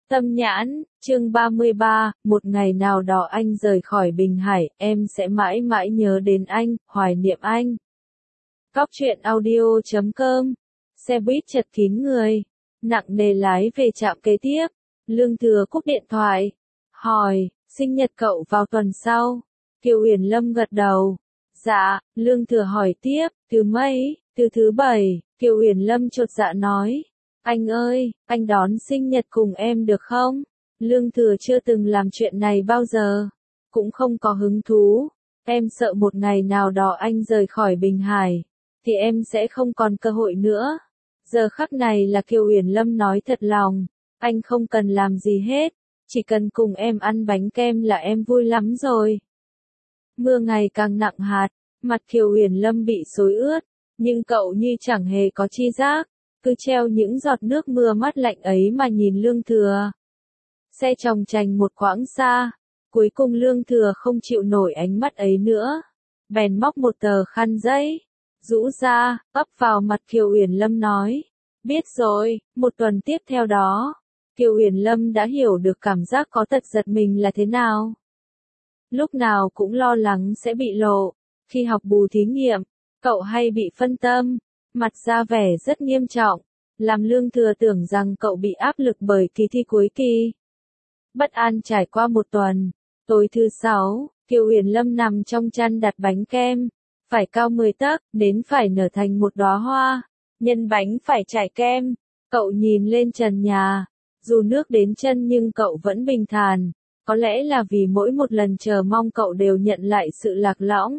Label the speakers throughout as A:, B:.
A: Tâm nhãn, chương 33, một ngày nào đó anh rời khỏi Bình Hải, em sẽ mãi mãi nhớ đến anh, hoài niệm anh. Góc truyện audio.com. Xe buýt chật kín người. Nặng nề lái về trạm kế tiếp. Lương Thừa cúp điện thoại. Hỏi, sinh nhật cậu vào tuần sau. Kiều Uyển Lâm gật đầu. Dạ, Lương Thừa hỏi tiếp, thứ mấy, từ thứ 7, Kiều Uyển Lâm chột dạ nói. Anh ơi, anh đón sinh nhật cùng em được không? Lương Thừa chưa từng làm chuyện này bao giờ. Cũng không có hứng thú. Em sợ một ngày nào đó anh rời khỏi Bình Hải. Thì em sẽ không còn cơ hội nữa. Giờ khắc này là Kiều Uyển Lâm nói thật lòng. Anh không cần làm gì hết. Chỉ cần cùng em ăn bánh kem là em vui lắm rồi. Mưa ngày càng nặng hạt. Mặt Kiều Uyển Lâm bị xối ướt. Nhưng cậu như chẳng hề có chi giác. Cứ treo những giọt nước mưa mát lạnh ấy mà nhìn Lương Thừa. Xe chòng chành một quãng xa. Cuối cùng Lương Thừa không chịu nổi ánh mắt ấy nữa. Bèn móc một tờ khăn giấy. Rũ ra, ấp vào mặt Kiều Uyển Lâm nói. Biết rồi, một tuần tiếp theo đó. Kiều Uyển Lâm đã hiểu được cảm giác có tật giật mình là thế nào. Lúc nào cũng lo lắng sẽ bị lộ. Khi học bù thí nghiệm, cậu hay bị phân tâm. Mặt ra vẻ rất nghiêm trọng, làm Lương Thừa tưởng rằng cậu bị áp lực bởi kỳ thi cuối kỳ. Bất an trải qua một tuần, tối thứ 6, Kiều Uyển Lâm nằm trong chăn đặt bánh kem, phải cao 10 tấc, nến phải nở thành một đóa hoa, nhân bánh phải trải kem. Cậu nhìn lên trần nhà, dù nước đến chân nhưng cậu vẫn bình thản, có lẽ là vì mỗi một lần chờ mong cậu đều nhận lại sự lạc lõng.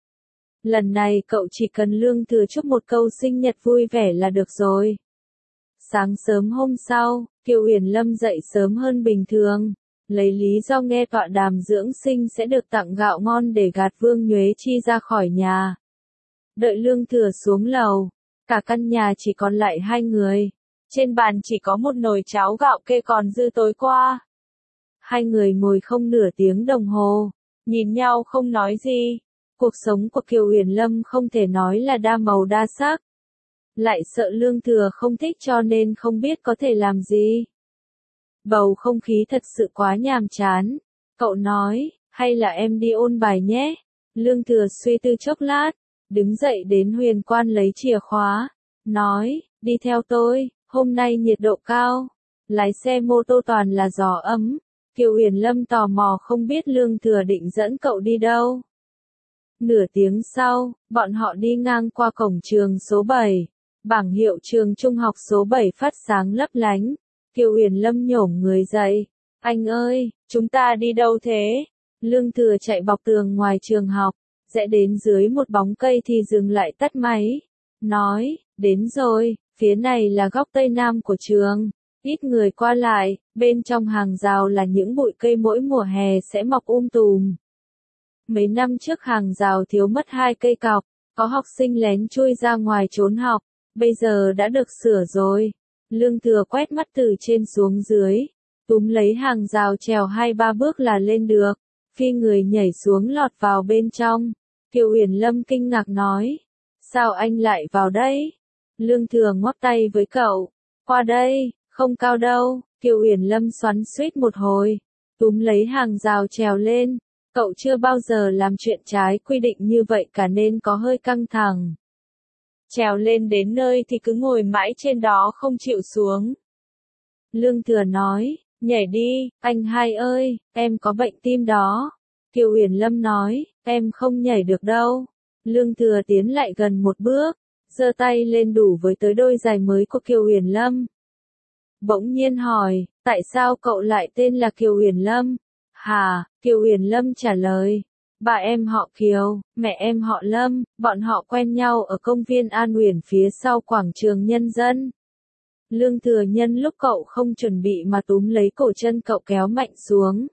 A: Lần này cậu chỉ cần Lương Thừa chúc một câu sinh nhật vui vẻ là được rồi. Sáng sớm hôm sau, Kiều Uyển Lâm dậy sớm hơn bình thường, lấy lý do nghe tọa đàm dưỡng sinh sẽ được tặng gạo ngon để gạt Vương Nhuế Chi ra khỏi nhà. Đợi Lương Thừa xuống lầu, cả căn nhà chỉ còn lại hai người. Trên bàn chỉ có một nồi cháo gạo kê còn dư tối qua. Hai người ngồi không nửa tiếng đồng hồ, nhìn nhau không nói gì. Cuộc sống của Kiều Uyển Lâm không thể nói là đa màu đa sắc. Lại sợ Lương Thừa không thích cho nên không biết có thể làm gì. Bầu không khí thật sự quá nhàm chán. Cậu nói, hay là em đi ôn bài nhé. Lương Thừa suy tư chốc lát, đứng dậy đến Huyền Quan lấy chìa khóa. Nói, đi theo tôi, hôm nay nhiệt độ cao. Lái xe mô tô toàn là gió ấm. Kiều Uyển Lâm tò mò không biết Lương Thừa định dẫn cậu đi đâu. Nửa tiếng sau, bọn họ đi ngang qua cổng trường số 7. Bảng hiệu trường trung học số 7 phát sáng lấp lánh. Kiều Uyển Lâm nhổm người dậy. Anh ơi, chúng ta đi đâu thế? Lương Thừa chạy bọc tường ngoài trường học, rẽ đến dưới một bóng cây thì dừng lại tắt máy. Nói, đến rồi, phía này là góc tây nam của trường. Ít người qua lại, bên trong hàng rào là những bụi cây mỗi mùa hè sẽ mọc tùm. Mấy năm trước hàng rào thiếu mất 2 cây cọc, có học sinh lén chui ra ngoài trốn học, bây giờ đã được sửa rồi. Lương Thừa quét mắt từ trên xuống dưới, túm lấy hàng rào trèo 2-3 bước là lên được, phi người nhảy xuống lọt vào bên trong. Kiều Uyển Lâm kinh ngạc nói, sao anh lại vào đây? Lương Thừa ngoắc tay với cậu, qua đây, không cao đâu. Kiều Uyển Lâm xoắn xuýt một hồi, túm lấy hàng rào trèo lên. Cậu chưa bao giờ làm chuyện trái quy định như vậy cả nên có hơi căng thẳng. Trèo lên đến nơi thì cứ ngồi mãi trên đó không chịu xuống. Lương Thừa nói, nhảy đi, anh hai ơi, em có bệnh tim đó. Kiều Uyển Lâm nói, em không nhảy được đâu. Lương Thừa tiến lại gần một bước, giơ tay lên đủ với tới đôi giày mới của Kiều Uyển Lâm. Bỗng nhiên hỏi, tại sao cậu lại tên là Kiều Uyển Lâm? Hả, Kiều Uyển Lâm trả lời. Bà em họ Kiều, mẹ em họ Lâm, bọn họ quen nhau ở công viên An Uyển phía sau quảng trường Nhân dân. Lương Thừa nhân lúc cậu không chuẩn bị mà túm lấy cổ chân cậu kéo mạnh xuống.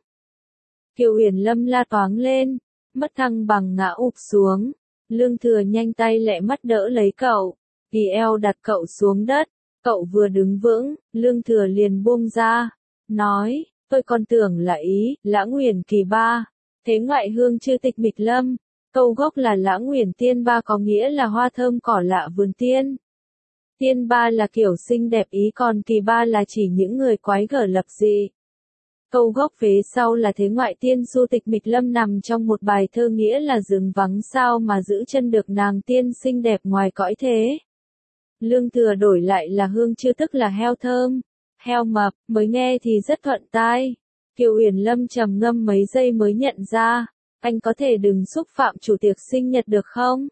A: Kiều Uyển Lâm la toáng lên, mất thăng bằng ngã ụp xuống. Lương Thừa nhanh tay lẹ mắt đỡ lấy cậu, ghì eo đặt cậu xuống đất. Cậu vừa đứng vững, Lương Thừa liền buông ra, nói, tôi còn tưởng là ý, Lãng Uyển kỳ ba. Thế ngoại hương chư tịch mịch lâm, câu gốc là Lãng Uyển tiên ba có nghĩa là hoa thơm cỏ lạ vườn tiên. Tiên ba là kiểu xinh đẹp ý còn kỳ ba là chỉ những người quái gở lập dị. Câu gốc vế sau là thế ngoại tiên du tịch mịch lâm nằm trong một bài thơ nghĩa là rừng vắng sao mà giữ chân được nàng tiên xinh đẹp ngoài cõi thế. Lương Thừa đổi lại là hương chưa tức là heo thơm, heo mập, mới nghe thì rất thuận tai. Kiều Uyển Lâm trầm ngâm mấy giây mới nhận ra, anh có thể đừng xúc phạm chủ tiệc sinh nhật được không?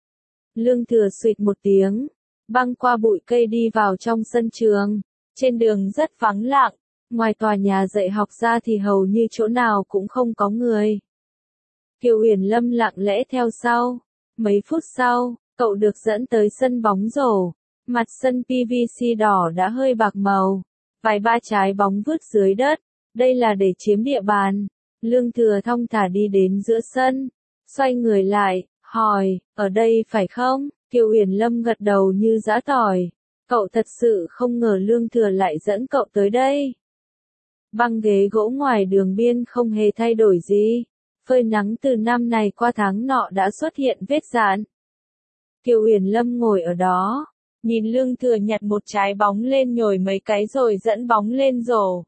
A: Lương Thừa suỵt một tiếng, băng qua bụi cây đi vào trong sân trường. Trên đường rất vắng lặng, ngoài tòa nhà dạy học ra thì hầu như chỗ nào cũng không có người. Kiều Uyển Lâm lặng lẽ theo sau. Mấy phút sau, cậu được dẫn tới sân bóng rổ. Mặt sân PVC đỏ đã hơi bạc màu. Vài ba trái bóng vứt dưới đất. Đây là để chiếm địa bàn. Lương Thừa thong thả đi đến giữa sân. Xoay người lại, hỏi, ở đây phải không? Kiều Uyển Lâm gật đầu như giã tỏi. Cậu thật sự không ngờ Lương Thừa lại dẫn cậu tới đây. Băng ghế gỗ ngoài đường biên không hề thay đổi gì. Phơi nắng từ năm này qua tháng nọ đã xuất hiện vết dạn. Kiều Uyển Lâm ngồi ở đó, nhìn Lương Thừa nhặt một trái bóng lên nhồi mấy cái rồi dẫn bóng lên rổ.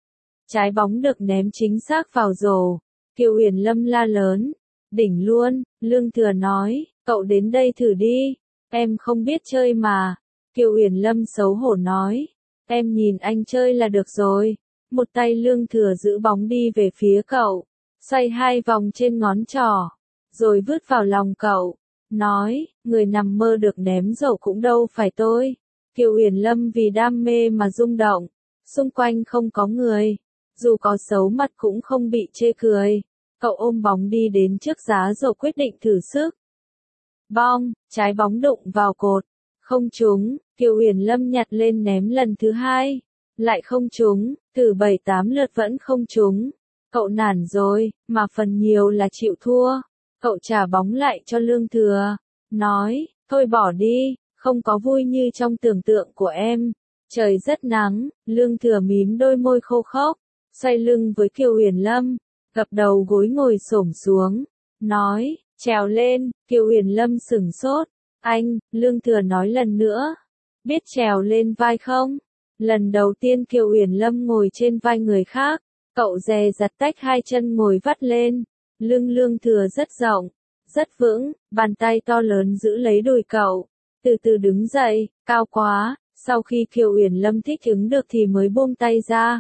A: Trái bóng được ném chính xác vào rổ. Kiều Uyển Lâm la lớn, đỉnh luôn. Lương Thừa nói, cậu đến đây thử đi, em không biết chơi mà. Kiều Uyển Lâm xấu hổ nói, em nhìn anh chơi là được rồi. Một tay Lương Thừa giữ bóng đi về phía cậu, xoay hai vòng trên ngón trỏ, rồi vứt vào lòng cậu, nói, người nằm mơ được ném rổ cũng đâu phải tôi. Kiều Uyển Lâm vì đam mê mà rung động, xung quanh không có người, dù có xấu mặt cũng không bị chê cười. Cậu ôm bóng đi đến trước giá rổ quyết định thử sức. Bong, trái bóng đụng vào cột, không trúng. Kiều Uyển Lâm nhặt lên ném lần thứ hai, lại không trúng, thử 7-8 lượt vẫn không trúng. Cậu nản rồi, mà phần nhiều là chịu thua. Cậu trả bóng lại cho Lương Thừa, nói, thôi bỏ đi, không có vui như trong tưởng tượng của em. Trời rất nắng. Lương Thừa mím đôi môi khô khốc, xoay lưng với Kiều Uyển Lâm, gập đầu gối ngồi xổm xuống, nói, trèo lên. Kiều Uyển Lâm sửng sốt, anh. Lương Thừa nói lần nữa, biết trèo lên vai không? Lần đầu tiên Kiều Uyển Lâm ngồi trên vai người khác, cậu dè dặt tách hai chân ngồi vắt lên. Lưng Lương Thừa rất rộng, rất vững, bàn tay to lớn giữ lấy đùi cậu, từ từ đứng dậy, cao quá. Sau khi Kiều Uyển Lâm thích ứng được thì mới buông tay ra.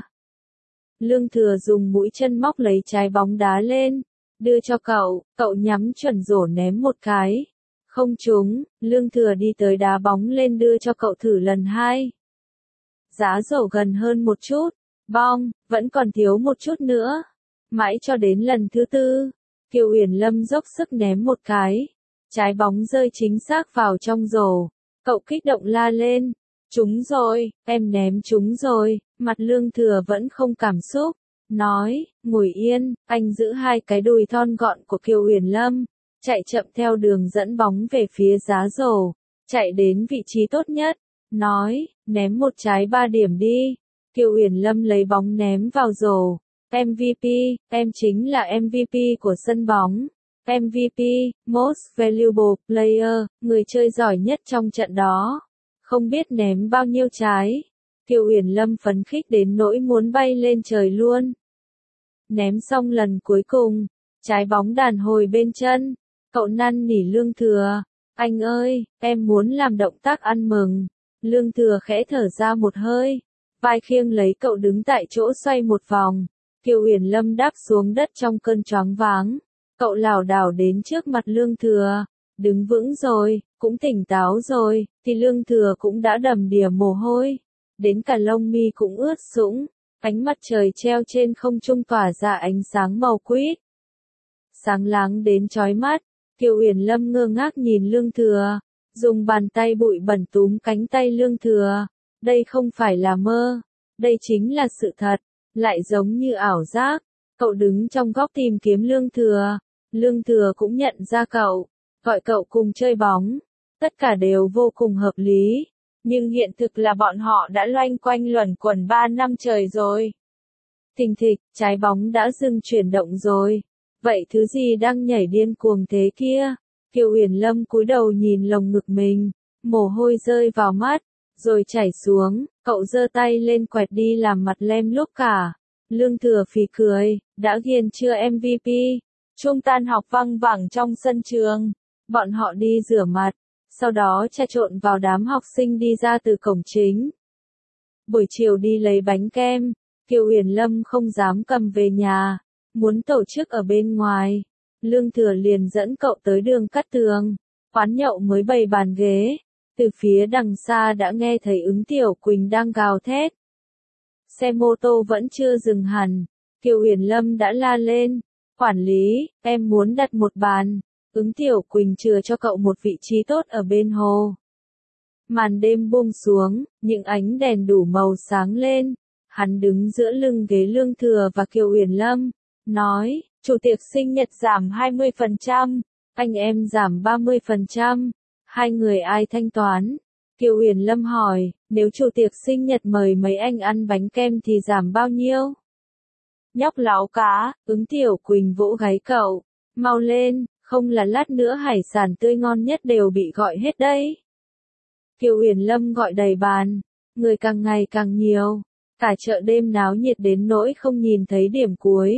A: Lương Thừa dùng mũi chân móc lấy trái bóng đá lên, đưa cho cậu, cậu nhắm chuẩn rổ ném một cái. Không trúng. Lương Thừa đi tới đá bóng lên đưa cho cậu thử lần hai. Giá rổ gần hơn một chút, bong, vẫn còn thiếu một chút nữa. Mãi cho đến lần thứ tư, Kiều Uyển Lâm dốc sức ném một cái. Trái bóng rơi chính xác vào trong rổ. Cậu kích động la lên, trúng rồi, em ném trúng rồi. Mặt Lương Thừa vẫn không cảm xúc, nói, ngồi yên. Anh giữ hai cái đùi thon gọn của Kiều Uyển Lâm, chạy chậm theo đường dẫn bóng về phía giá rổ, chạy đến vị trí tốt nhất, nói, ném một trái 3 điểm đi. Kiều Uyển Lâm lấy bóng ném vào rổ. MVP, em chính là MVP của sân bóng. MVP, Most Valuable Player, người chơi giỏi nhất trong trận đó. Không biết ném bao nhiêu trái. Kiều Uyển Lâm phấn khích đến nỗi muốn bay lên trời luôn. Ném xong lần cuối cùng, trái bóng đàn hồi bên chân. Cậu năn nỉ Lương Thừa, anh ơi, em muốn làm động tác ăn mừng. Lương Thừa khẽ thở ra một hơi, vai khiêng lấy cậu đứng tại chỗ xoay một vòng. Kiều Uyển Lâm đáp xuống đất trong cơn choáng váng. Cậu lảo đảo đến trước mặt Lương Thừa, đứng vững rồi, cũng tỉnh táo rồi, thì Lương Thừa cũng đã đầm đìa mồ hôi, đến cả lông mi cũng ướt sũng. Ánh mặt trời treo trên không trung tỏa ra ánh sáng màu quýt, sáng láng đến chói mắt. Kiều Uyển Lâm ngơ ngác nhìn Lương Thừa, dùng bàn tay bụi bẩn túm cánh tay Lương Thừa. Đây không phải là mơ, đây chính là sự thật, lại giống như ảo giác. Cậu đứng trong góc tìm kiếm Lương Thừa. Lương Thừa cũng nhận ra cậu, gọi cậu cùng chơi bóng. Tất cả đều vô cùng hợp lý, nhưng hiện thực là bọn họ đã loanh quanh luẩn quẩn 3 năm trời rồi. Thình thịch, trái bóng đã dừng chuyển động rồi. Vậy thứ gì đang nhảy điên cuồng thế kia? Kiều Uyển Lâm cúi đầu nhìn lồng ngực mình, mồ hôi rơi vào mắt, rồi chảy xuống, cậu giơ tay lên quẹt đi làm mặt lem luốc cả. Lương Thừa phì cười, đã ghiền chưa MVP? Chuông tan học vang vẳng trong sân trường. Bọn họ đi rửa mặt, sau đó trà trộn vào đám học sinh đi ra từ cổng chính. Buổi chiều đi lấy bánh kem, Kiều Uyển Lâm không dám cầm về nhà, muốn tổ chức ở bên ngoài. Lương Thừa liền dẫn cậu tới đường Cát Tường, quán nhậu mới bày bàn ghế. Từ phía đằng xa đã nghe thấy Ứng Tiểu Quỳnh đang gào thét. Xe mô tô vẫn chưa dừng hẳn, Kiều Uyển Lâm đã la lên, quản lý, em muốn đặt một bàn. Ứng Tiểu Quỳnh chừa cho cậu một vị trí tốt ở bên hồ. Màn đêm buông xuống, những ánh đèn đủ màu sáng lên. Hắn đứng giữa lưng ghế Lương Thừa và Kiều Uyển Lâm, nói, chủ tiệc sinh nhật giảm 20%, anh em giảm 30%, hai người ai thanh toán? Kiều Uyển Lâm hỏi, nếu chủ tiệc sinh nhật mời mấy anh ăn bánh kem thì giảm bao nhiêu? Nhóc láo cá, Ứng Tiểu Quỳnh vỗ gáy cậu, mau lên, không là lát nữa hải sản tươi ngon nhất đều bị gọi hết đấy. Kiều Uyển Lâm gọi đầy bàn, người càng ngày càng nhiều, cả chợ đêm náo nhiệt đến nỗi không nhìn thấy điểm cuối.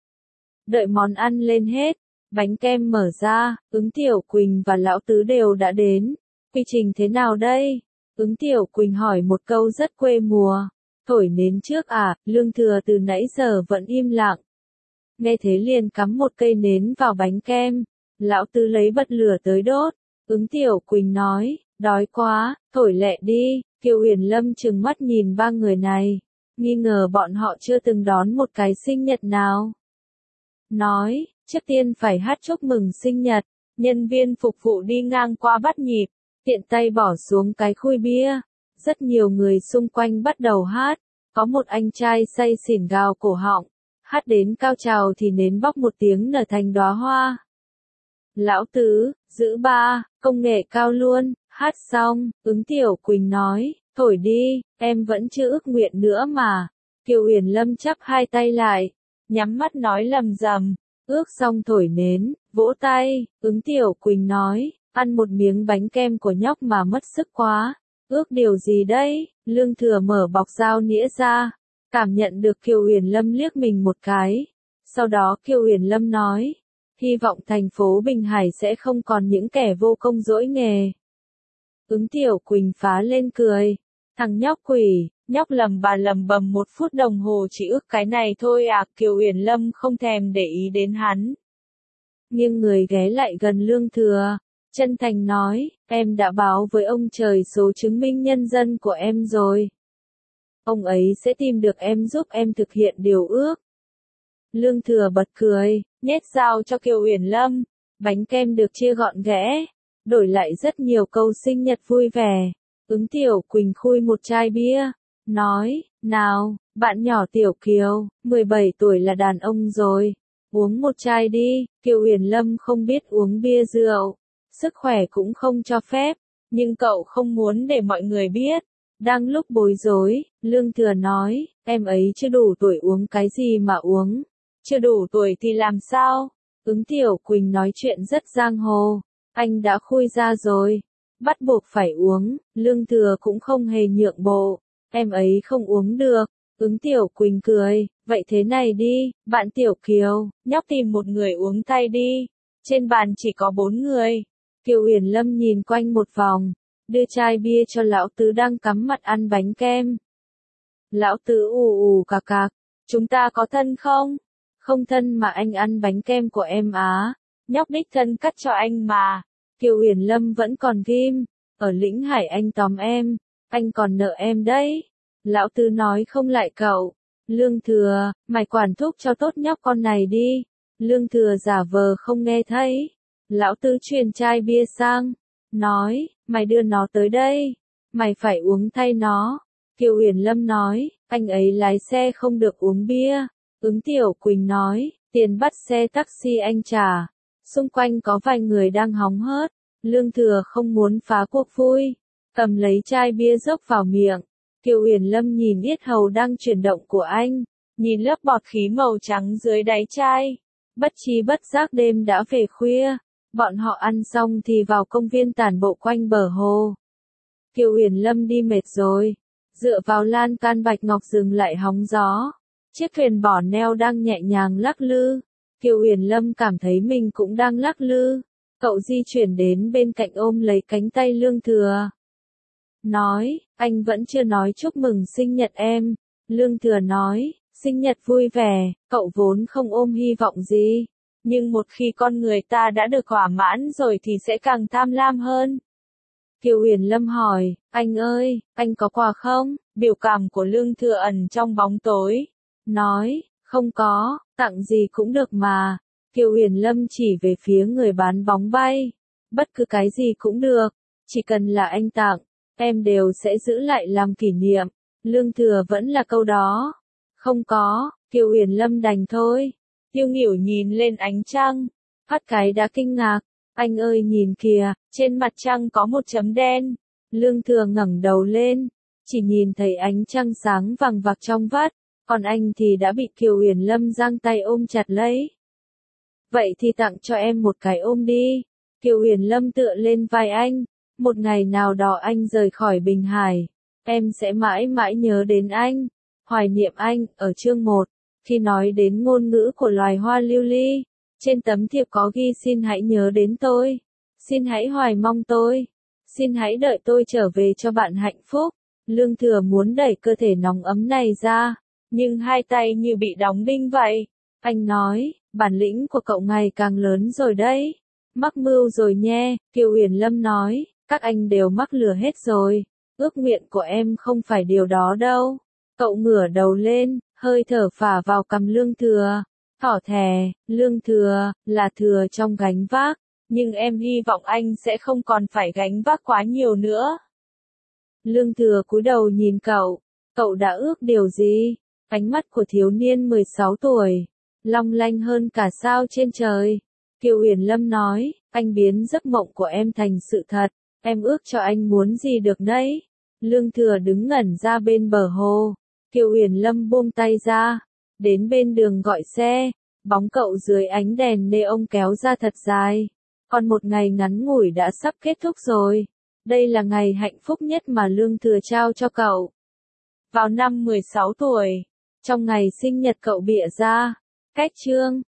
A: Đợi món ăn lên hết, bánh kem mở ra, Ứng Tiểu Quỳnh và Lão Tứ đều đã đến. Quy trình thế nào đây? Ứng Tiểu Quỳnh hỏi một câu rất quê mùa. Thổi nến trước à? Lương Thừa từ nãy giờ vẫn im lặng. Nghe thế liền cắm một cây nến vào bánh kem. Lão Tứ lấy bật lửa tới đốt. Ứng Tiểu Quỳnh nói, đói quá, thổi lẹ đi. Kiều Uyển Lâm trừng mắt nhìn ba người này, nghi ngờ bọn họ chưa từng đón một cái sinh nhật nào. Nói, trước tiên phải hát chúc mừng sinh nhật. Nhân viên phục vụ đi ngang qua bắt nhịp, tiện tay bỏ xuống cái khui bia. Rất nhiều người xung quanh bắt đầu hát, có một anh trai say xỉn gào cổ họng, hát đến cao trào thì nến bóc một tiếng nở thành đóa hoa. Lão Tứ, giữ ba, công nghệ cao luôn, hát xong, Ứng Tiểu Quỳnh nói, thổi đi, em vẫn chưa ước nguyện nữa mà. Kiều Uyển Lâm chắp hai tay lại, nhắm mắt nói lầm rầm, ước xong thổi nến, vỗ tay, Ứng Tiểu Quỳnh nói, ăn một miếng bánh kem của nhóc mà mất sức quá. Ước điều gì đấy? Lương Thừa mở bọc dao nĩa ra, cảm nhận được Kiều Uyển Lâm liếc mình một cái. Sau đó Kiều Uyển Lâm nói, hy vọng thành phố Bình Hải sẽ không còn những kẻ vô công dỗi nghề. Ứng Tiểu Quỳnh phá lên cười, thằng nhóc quỷ, nhóc lầm bà lầm bầm 1 phút đồng hồ chỉ ước cái này thôi à? Kiều Uyển Lâm không thèm để ý đến hắn. Nghiêng người ghé lại gần Lương Thừa, chân thành nói, em đã báo với ông trời số chứng minh nhân dân của em rồi. Ông ấy sẽ tìm được em giúp em thực hiện điều ước. Lương Thừa bật cười, nhét dao cho Kiều Uyển Lâm, bánh kem được chia gọn ghẽ, đổi lại rất nhiều câu sinh nhật vui vẻ. Ứng Tiểu Quỳnh khui một chai bia, nói, nào, bạn nhỏ Tiểu Kiều, 17 tuổi là đàn ông rồi, uống một chai đi. Kiều Uyển Lâm không biết uống bia rượu, sức khỏe cũng không cho phép, nhưng cậu không muốn để mọi người biết. Đang lúc bối rối, Lương Thừa nói, em ấy chưa đủ tuổi uống cái gì mà uống. Chưa đủ tuổi thì làm sao? Ứng Tiểu Quỳnh nói chuyện rất giang hồ, anh đã khui ra rồi, bắt buộc phải uống. Lương Thừa cũng không hề nhượng bộ, em ấy không uống được. Ứng Tiểu Quỳnh cười, vậy thế này đi, bạn Tiểu Kiều, nhóc tìm một người uống thay đi. Trên bàn chỉ có 4 người. Kiều Uyển Lâm nhìn quanh một vòng, đưa chai bia cho Lão Tứ đang cắm mặt ăn bánh kem. Lão Tứ ù ù cạc cạc, chúng ta có thân không? Không thân mà anh ăn bánh kem của em á, nhóc đích thân cắt cho anh mà. Kiều Uyển Lâm vẫn còn ghim, ở Lĩnh Hải anh tóm em, anh còn nợ em đấy. Lão Tứ nói không lại cậu. Lương Thừa, mày quản thúc cho tốt nhóc con này đi. Lương Thừa giả vờ không nghe thấy. Lão Tứ truyền chai bia sang, nói, mày đưa nó tới đây, mày phải uống thay nó. Kiều Uyển Lâm nói, anh ấy lái xe không được uống bia. Ứng Tiểu Quỳnh nói, tiền bắt xe taxi anh trả. Xung quanh có vài người đang hóng hớt. Lương Thừa không muốn phá cuộc vui, cầm lấy chai bia dốc vào miệng. Kiều Uyển Lâm nhìn yết hầu đang chuyển động của anh, nhìn lớp bọt khí màu trắng dưới đáy chai. Bất chi bất giác đêm đã về khuya, bọn họ ăn xong thì vào công viên tản bộ quanh bờ hồ. Kiều Uyển Lâm đi mệt rồi, dựa vào lan can bạch ngọc dừng lại hóng gió. Chiếc thuyền bỏ neo đang nhẹ nhàng lắc lư. Kiều Uyển Lâm cảm thấy mình cũng đang lắc lư. Cậu di chuyển đến bên cạnh ôm lấy cánh tay Lương Thừa. Nói, anh vẫn chưa nói chúc mừng sinh nhật em. Lương Thừa nói, sinh nhật vui vẻ, cậu vốn không ôm hy vọng gì. Nhưng một khi con người ta đã được thỏa mãn rồi thì sẽ càng tham lam hơn. Kiều Uyển Lâm hỏi, anh ơi, anh có quà không? Biểu cảm của Lương Thừa ẩn trong bóng tối. Nói, không có, tặng gì cũng được mà. Kiều Uyển Lâm chỉ về phía người bán bóng bay. Bất cứ cái gì cũng được, chỉ cần là anh tặng, em đều sẽ giữ lại làm kỷ niệm. Lương Thừa vẫn là câu đó. Không có, Kiều Uyển Lâm đành thôi. Tiêu Nghỉu nhìn lên ánh trăng. Phát cái đã kinh ngạc. Anh ơi nhìn kìa, trên mặt trăng có một chấm đen. Lương Thừa ngẩng đầu lên, chỉ nhìn thấy ánh trăng sáng vằng vặc trong vắt, còn anh thì đã bị Kiều Uyển Lâm giang tay ôm chặt lấy. Vậy thì tặng cho em một cái ôm đi. Kiều Uyển Lâm tựa lên vai anh. Một ngày nào đó anh rời khỏi Bình Hải, em sẽ mãi mãi nhớ đến anh, hoài niệm anh. Ở chương 1, khi nói đến ngôn ngữ của loài hoa lưu ly, trên tấm thiệp có ghi xin hãy nhớ đến tôi, xin hãy hoài mong tôi, xin hãy đợi tôi trở về cho bạn hạnh phúc. Lương Thừa muốn đẩy cơ thể nóng ấm này ra, nhưng hai tay như bị đóng đinh vậy. Anh nói, bản lĩnh của cậu ngày càng lớn rồi đấy. Mắc mưu rồi nhé. Kiều Uyển Lâm nói, các anh đều mắc lừa hết rồi. Ước nguyện của em không phải điều đó đâu. Cậu ngửa đầu lên, hơi thở phả vào cằm Lương Thừa. Thỏ thè, Lương Thừa, là thừa trong gánh vác. Nhưng em hy vọng anh sẽ không còn phải gánh vác quá nhiều nữa. Lương Thừa cúi đầu nhìn cậu. Cậu đã ước điều gì? Ánh mắt của thiếu niên 16 tuổi, long lanh hơn cả sao trên trời. Kiều Uyển Lâm nói, anh biến giấc mộng của em thành sự thật. Em ước cho anh muốn gì được đấy? Lương Thừa đứng ngẩn ra bên bờ hồ. Kiều Uyển Lâm buông tay ra, đến bên đường gọi xe. Bóng cậu dưới ánh đèn neon kéo ra thật dài. Còn một ngày ngắn ngủi đã sắp kết thúc rồi. Đây là ngày hạnh phúc nhất mà Lương Thừa trao cho cậu. Vào năm 16 tuổi, trong ngày sinh nhật cậu bịa ra, cách chương